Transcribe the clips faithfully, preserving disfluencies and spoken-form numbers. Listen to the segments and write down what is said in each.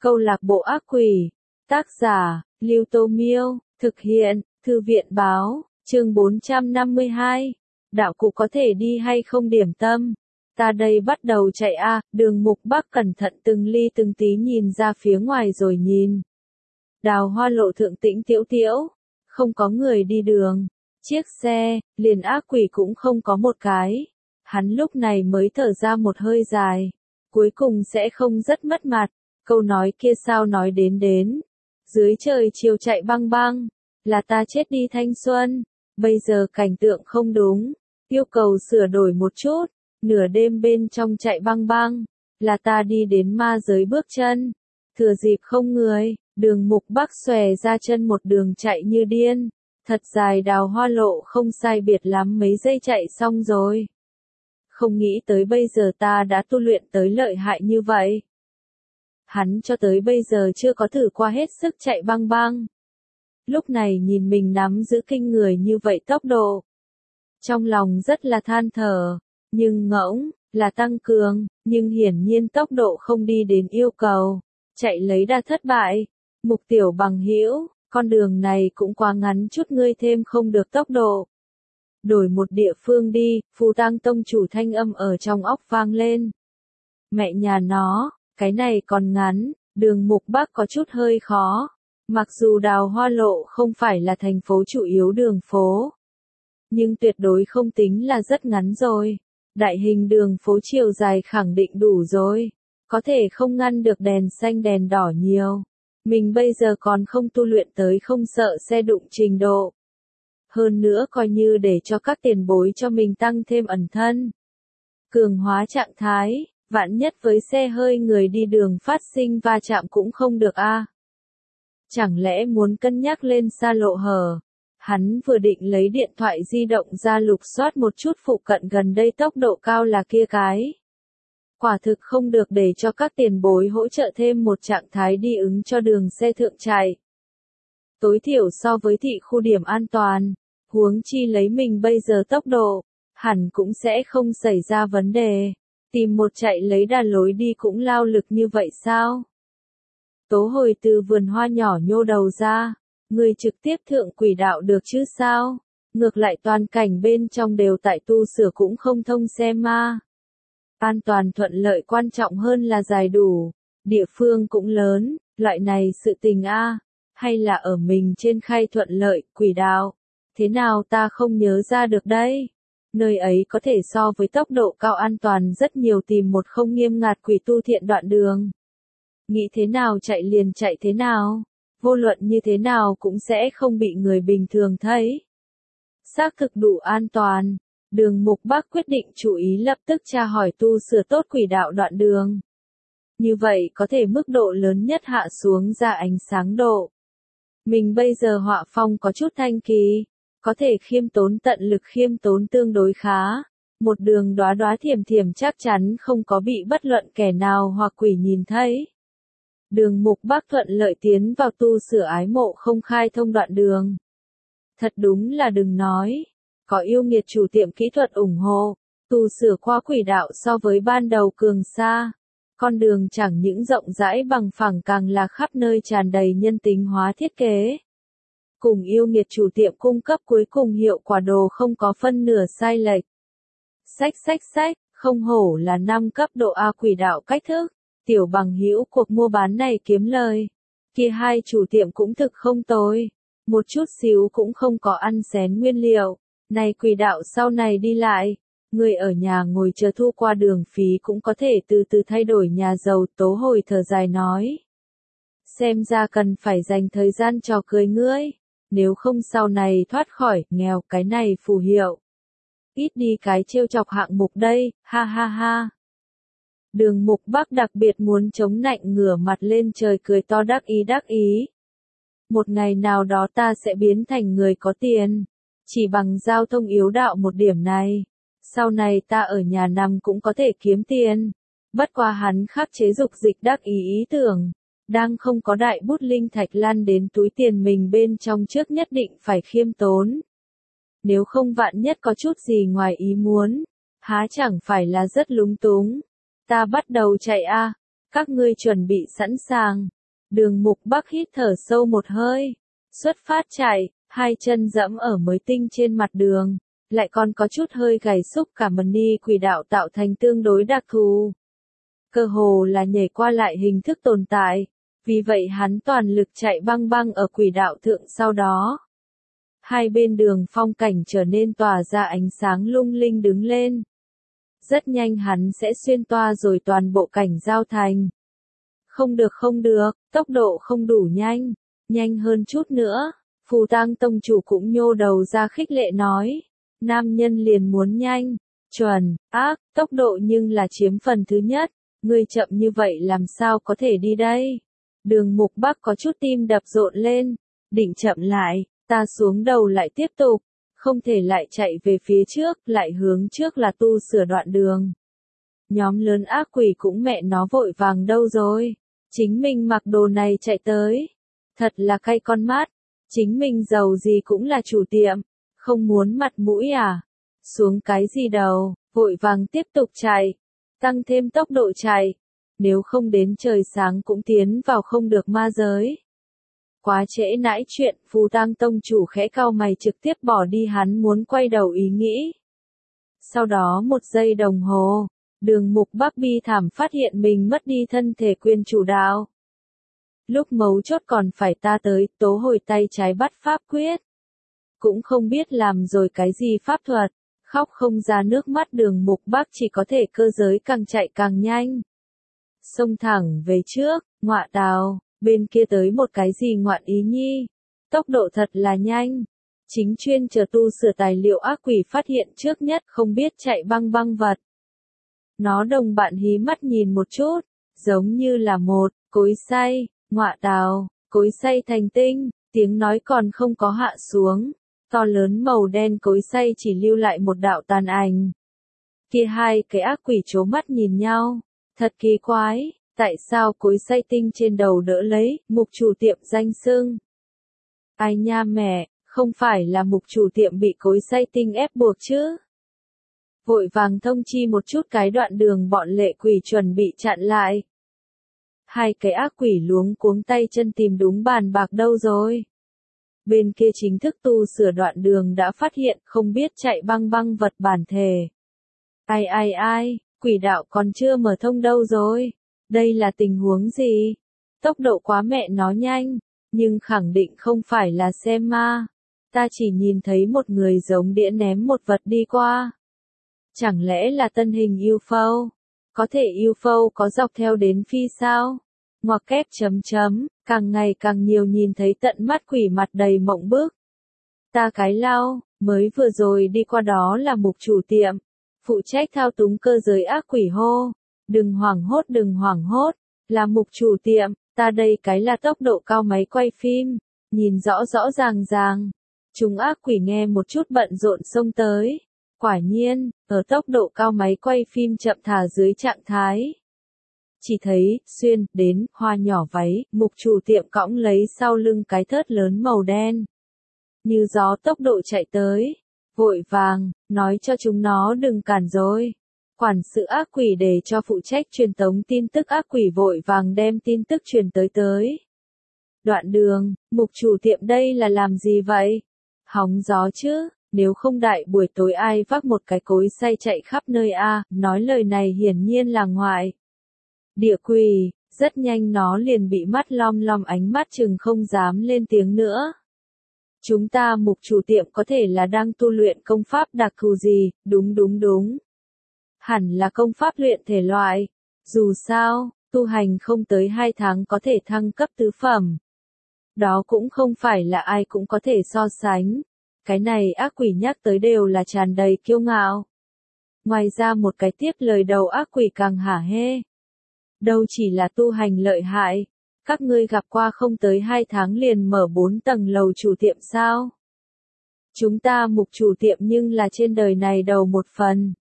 Câu lạc bộ ác quỷ. Tác giả, Lưu Tô Miêu. Thực hiện, Thư viện Báo. Chương bốn trăm năm mươi hai. Đạo cụ có thể đi hay không điểm tâm. Ta đây bắt đầu chạy a, à, Đường Mục Bắc cẩn thận từng ly từng tí nhìn ra phía ngoài rồi nhìn. Đào Hoa lộ thượng tĩnh tiễu tiễu, không có người đi đường, chiếc xe, liền ác quỷ cũng không có một cái. Hắn lúc này mới thở ra một hơi dài, cuối cùng sẽ không rất mất mặt, câu nói kia sao nói đến đến. Dưới trời chiều chạy băng băng, là ta chết đi thanh xuân, bây giờ cảnh tượng không đúng, yêu cầu sửa đổi một chút, nửa đêm bên trong chạy băng băng, là ta đi đến ma giới bước chân, thừa dịp không người, Đường Mục Bắc xòe ra chân một đường chạy như điên, thật dài Đào Hoa lộ không sai biệt lắm mấy giây chạy xong rồi. Không nghĩ tới bây giờ ta đã tu luyện tới lợi hại như vậy. Hắn cho tới bây giờ chưa có thử qua hết sức chạy băng băng. Lúc này nhìn mình nắm giữ kinh người như vậy tốc độ. Trong lòng rất là than thở, nhưng ngỗng, là tăng cường, nhưng hiển nhiên tốc độ không đi đến yêu cầu. Chạy lấy đà thất bại. Mục Tiểu bằng hữu, con đường này cũng quá ngắn chút ngươi thêm không được tốc độ. Đổi một địa phương đi, Phù Tang tông chủ thanh âm ở trong óc vang lên. Mẹ nhà nó, cái này còn ngắn, Đường Mục Bắc có chút hơi khó. Mặc dù Đào Hoa lộ không phải là thành phố chủ yếu đường phố, nhưng tuyệt đối không tính là rất ngắn rồi. Đại hình đường phố chiều dài khẳng định đủ rồi, có thể không ngăn được đèn xanh đèn đỏ nhiều. Mình bây giờ còn không tu luyện tới không sợ xe đụng trình độ. Hơn nữa coi như để cho các tiền bối cho mình tăng thêm ẩn thân. Cường hóa trạng thái, vạn nhất với xe hơi người đi đường phát sinh va chạm cũng không được a. À. Chẳng lẽ muốn cân nhắc lên xa lộ hở? Hắn vừa định lấy điện thoại di động ra lục soát một chút phụ cận gần đây tốc độ cao là kia cái. Quả thực không được để cho các tiền bối hỗ trợ thêm một trạng thái đi ứng cho đường xe thượng chạy. Tối thiểu so với thị khu điểm an toàn, huống chi lấy mình bây giờ tốc độ, hẳn cũng sẽ không xảy ra vấn đề. Tìm một chạy lấy đà lối đi cũng lao lực như vậy sao? Tố Hồi từ vườn hoa nhỏ nhô đầu ra, người trực tiếp thượng quỷ đạo được chứ sao? Ngược lại toàn cảnh bên trong đều tại tu sửa cũng không thông xe ma. An toàn thuận lợi quan trọng hơn là dài đủ, địa phương cũng lớn, loại này sự tình a, hay là ở mình trên khai thuận lợi, quỷ đạo, thế nào ta không nhớ ra được đây. Nơi ấy có thể so với tốc độ cao an toàn rất nhiều, tìm một không nghiêm ngặt quỷ tu thiện đoạn đường. Nghĩ thế nào chạy liền chạy thế nào, vô luận như thế nào cũng sẽ không bị người bình thường thấy. Xác thực đủ an toàn. Đường Mục Bắc quyết định chú ý lập tức tra hỏi tu sửa tốt quỷ đạo đoạn đường. Như vậy có thể mức độ lớn nhất hạ xuống ra ánh sáng độ. Mình bây giờ họa phong có chút thanh kỳ, có thể khiêm tốn tận lực khiêm tốn tương đối khá. Một đường đóa đóa thiểm thiểm chắc chắn không có bị bất luận kẻ nào hoặc quỷ nhìn thấy. Đường Mục Bắc thuận lợi tiến vào tu sửa ái mộ không khai thông đoạn đường. Thật đúng là đừng nói. Có yêu nghiệt chủ tiệm kỹ thuật ủng hộ, tu sửa qua quỷ đạo so với ban đầu cường xa. Con đường chẳng những rộng rãi bằng phẳng càng là khắp nơi tràn đầy nhân tính hóa thiết kế. Cùng yêu nghiệt chủ tiệm cung cấp cuối cùng hiệu quả đồ không có phân nửa sai lệch. Sách sách sách, không hổ là năm cấp độ A quỷ đạo cách thức. Tiểu bằng hữu cuộc mua bán này kiếm lời. Kia hai chủ tiệm cũng thực không tồi. Một chút xíu cũng không có ăn xén nguyên liệu. Này quỷ đạo sau này đi lại, người ở nhà ngồi chờ thu qua đường phí cũng có thể từ từ thay đổi nhà giàu. Tố Hồi thở dài nói. Xem ra cần phải dành thời gian trò cười ngươi, nếu không sau này thoát khỏi nghèo cái này phù hiệu. Ít đi cái trêu chọc hạng mục đây, ha ha ha. Đường Mục Bắc đặc biệt muốn chống nạnh ngửa mặt lên trời cười to đắc ý đắc ý. Một ngày nào đó ta sẽ biến thành người có tiền. Chỉ bằng giao thông yếu đạo một điểm này, sau này ta ở nhà nằm cũng có thể kiếm tiền. Bất quá hắn khắc chế dục dịch đắc ý ý tưởng, đang không có đại bút linh thạch lan đến túi tiền mình bên trong trước nhất định phải khiêm tốn. Nếu không vạn nhất có chút gì ngoài ý muốn, há chẳng phải là rất lúng túng. Ta bắt đầu chạy a, Các ngươi chuẩn bị sẵn sàng. Đường Mục Bắc hít thở sâu một hơi. Xuất phát chạy, hai chân dẫm ở mới tinh trên mặt đường. Lại còn có chút hơi gầy xúc cả mần ni quỷ đạo tạo thành tương đối đặc thù. Cơ hồ là nhảy qua lại hình thức tồn tại. Vì vậy hắn toàn lực chạy băng băng ở quỷ đạo thượng sau đó. Hai bên đường phong cảnh trở nên tỏa ra ánh sáng lung linh đứng lên. Rất nhanh hắn sẽ xuyên toa rồi toàn bộ cảnh giao thành. Không được không được, tốc độ không đủ nhanh, nhanh hơn chút nữa. Phù Tang tông chủ cũng nhô đầu ra khích lệ nói. Nam nhân liền muốn nhanh, chuẩn, ác, tốc độ nhưng là chiếm phần thứ nhất. Ngươi chậm như vậy làm sao có thể đi đây? Đường Mục Bắc có chút tim đập rộn lên. Định chậm lại, ta xuống đầu lại tiếp tục. Không thể lại chạy về phía trước, lại hướng trước là tu sửa đoạn đường. Nhóm lớn ác quỷ cũng mẹ nó vội vàng đâu rồi. Chính mình mặc đồ này chạy tới. Thật là cay con mắt. Chính mình giàu gì cũng là chủ tiệm. Không muốn mặt mũi à? Xuống cái gì đầu, vội vàng tiếp tục chạy. Tăng thêm tốc độ chạy. Nếu không đến trời sáng cũng tiến vào không được ma giới. Quá trễ nãi chuyện, Phù Tang tông chủ khẽ cau mày trực tiếp bỏ đi hắn muốn quay đầu ý nghĩ. Sau đó một giây đồng hồ, Đường Mục Bắc bi thảm phát hiện mình mất đi thân thể quyền chủ đạo. Lúc mấu chốt còn phải ta tới, tố hồi tay trái bắt pháp quyết. Cũng không biết làm rồi cái gì pháp thuật, khóc không ra nước mắt. Đường Mục Bắc chỉ có thể cơ giới càng chạy càng nhanh. Xông thẳng về trước, ngọa tào, bên kia tới một cái gì ngoạn ý nhi. Tốc độ thật là nhanh. Chính chuyên chờ tu sửa tài liệu ác quỷ phát hiện trước nhất không biết chạy băng băng vật. Nó đồng bạn hí mắt nhìn một chút, giống như là một cối xay, ngọa tào, cối xay thành tinh, tiếng nói còn không có hạ xuống. To lớn màu đen cối xay chỉ lưu lại một đạo tàn ảnh. Kia hai cái ác quỷ chố mắt nhìn nhau. Thật kỳ quái, tại sao cối xay tinh trên đầu đỡ lấy, mục chủ tiệm danh xưng. Ai nha mẹ, không phải là mục chủ tiệm bị cối xay tinh ép buộc chứ. Vội vàng thông chi một chút cái đoạn đường bọn lệ quỷ chuẩn bị chặn lại. Hai cái ác quỷ luống cuống tay chân tìm đúng bàn bạc đâu rồi. Bên kia chính thức tu sửa đoạn đường đã phát hiện không biết chạy băng băng vật bản thể. Ai ai ai, quỷ đạo còn chưa mở thông đâu rồi. Đây là tình huống gì? Tốc độ quá mẹ nó nhanh, nhưng khẳng định không phải là xe ma. Ta chỉ nhìn thấy một người giống đĩa ném một vật đi qua. Chẳng lẽ là tân hình u ép ô? Có thể u ép ô có dọc theo đến phi sao? Ngoặc kép chấm chấm, càng ngày càng nhiều nhìn thấy tận mắt quỷ mặt đầy mộng bức. Ta cái lao, mới vừa rồi đi qua đó là mục chủ tiệm. Phụ trách thao túng cơ giới ác quỷ hô. Đừng hoảng hốt đừng hoảng hốt, là mục chủ tiệm, ta đây cái là tốc độ cao máy quay phim, nhìn rõ rõ ràng ràng. Chúng ác quỷ nghe một chút bận rộn xông tới. Quả nhiên, ở tốc độ cao máy quay phim chậm thả dưới trạng thái. Chỉ thấy, xuyên, đến, hoa nhỏ váy, mục chủ tiệm cõng lấy sau lưng cái thớt lớn màu đen. Như gió tốc độ chạy tới. Vội vàng, nói cho chúng nó đừng cản rồi. Quản sự ác quỷ để cho phụ trách truyền tống tin tức ác quỷ vội vàng đem tin tức truyền tới tới. Đoạn đường, mục chủ tiệm đây là làm gì vậy? Hóng gió chứ, nếu không đại buổi tối ai vác một cái cối xay chạy khắp nơi a, nói lời này hiển nhiên là ngoại. Địa quỷ, rất nhanh nó liền bị mắt lom lom ánh mắt chừng không dám lên tiếng nữa. Chúng ta mục chủ tiệm có thể là đang tu luyện công pháp đặc thù gì, đúng đúng đúng. Hẳn là công pháp luyện thể loại. Dù sao, tu hành không tới hai tháng có thể thăng cấp tứ phẩm. Đó cũng không phải là ai cũng có thể so sánh. Cái này ác quỷ nhắc tới đều là tràn đầy kiêu ngạo. Ngoài ra một cái tiếp lời đầu ác quỷ càng hả hê. Đâu chỉ là tu hành lợi hại. Các ngươi gặp qua không tới hai tháng liền mở bốn tầng lầu chủ tiệm sao? Chúng ta mục chủ tiệm nhưng là trên đời này đầu một phần.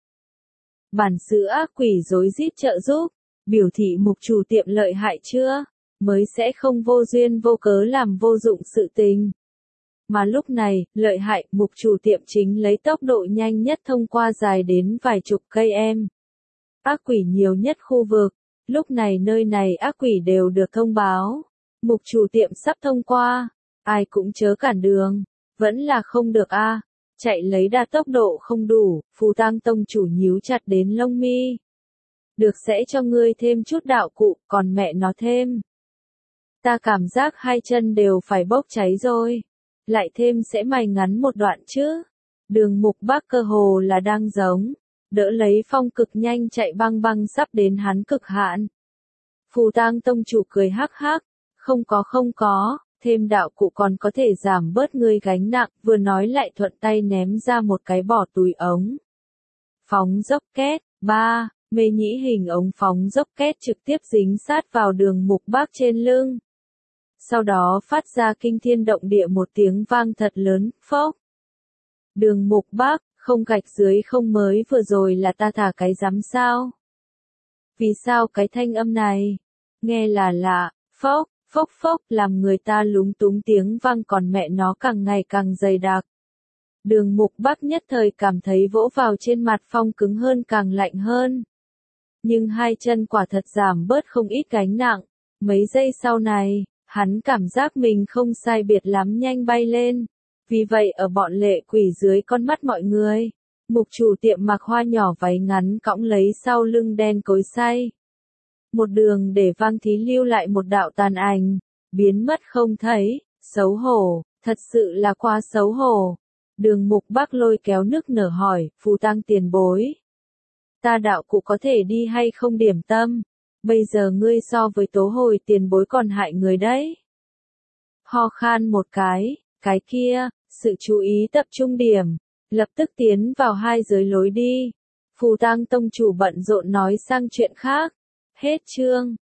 Bản sự ác quỷ rối rít trợ giúp, biểu thị mục chủ tiệm lợi hại chưa, mới sẽ không vô duyên vô cớ làm vô dụng sự tình. Mà lúc này, lợi hại mục chủ tiệm chính lấy tốc độ nhanh nhất thông qua dài đến vài chục cây em. Ác quỷ nhiều nhất khu vực, Lúc này nơi này ác quỷ đều được thông báo. Mục chủ tiệm sắp thông qua. Ai cũng chớ cản đường. Vẫn là không được a. Chạy lấy đà tốc độ không đủ, Phù Tang tông chủ nhíu chặt đến lông mi. Được sẽ cho ngươi thêm chút đạo cụ, còn mẹ nó thêm. Ta cảm giác hai chân đều phải bốc cháy rồi. Lại thêm sẽ mày ngắn một đoạn chứ. Đường Mục Bác cơ hồ là đang giống. Đỡ lấy phong cực nhanh chạy băng băng sắp đến hắn cực hạn. Phù Tang tông chủ cười hắc hắc. Không có không có, thêm đạo cụ còn có thể giảm bớt ngươi gánh nặng, vừa nói lại thuận tay ném ra một cái bỏ túi ống. Phóng dốc két, ba, mê nhĩ hình ống phóng dốc két trực tiếp dính sát vào Đường Mục Bác trên lưng. Sau đó phát ra kinh thiên động địa một tiếng vang thật lớn, phốc. Đường Mục Bác, không gạch dưới không mới vừa rồi là ta thả cái rắm sao? Vì sao cái thanh âm này? Nghe là lạ, phốc, phốc phốc làm người ta lúng túng tiếng vang còn mẹ nó càng ngày càng dày đặc. Đường Mục Bác nhất thời cảm thấy vỗ vào trên mặt phong cứng hơn càng lạnh hơn. Nhưng hai chân quả thật giảm bớt không ít gánh nặng. Mấy giây sau này, hắn cảm giác mình không sai biệt lắm nhanh bay lên. Vì vậy ở bọn lệ quỷ dưới con mắt mọi người, mục chủ tiệm mặc hoa nhỏ váy ngắn cõng lấy sau lưng đen cối xay. Một đường để vang thí lưu lại một đạo tàn ảnh, biến mất không thấy, xấu hổ, thật sự là quá xấu hổ. Đường Mục Bác lôi kéo nước nở hỏi, Phù Tang tiền bối. Ta đạo cụ có thể đi hay không điểm tâm? Bây giờ ngươi so với tố hồi tiền bối còn hại người đấy. Ho khan một cái, cái kia, sự chú ý tập trung điểm, lập tức tiến vào hai giới lối đi. Phù Tang tông chủ bận rộn nói sang chuyện khác. Hết chương.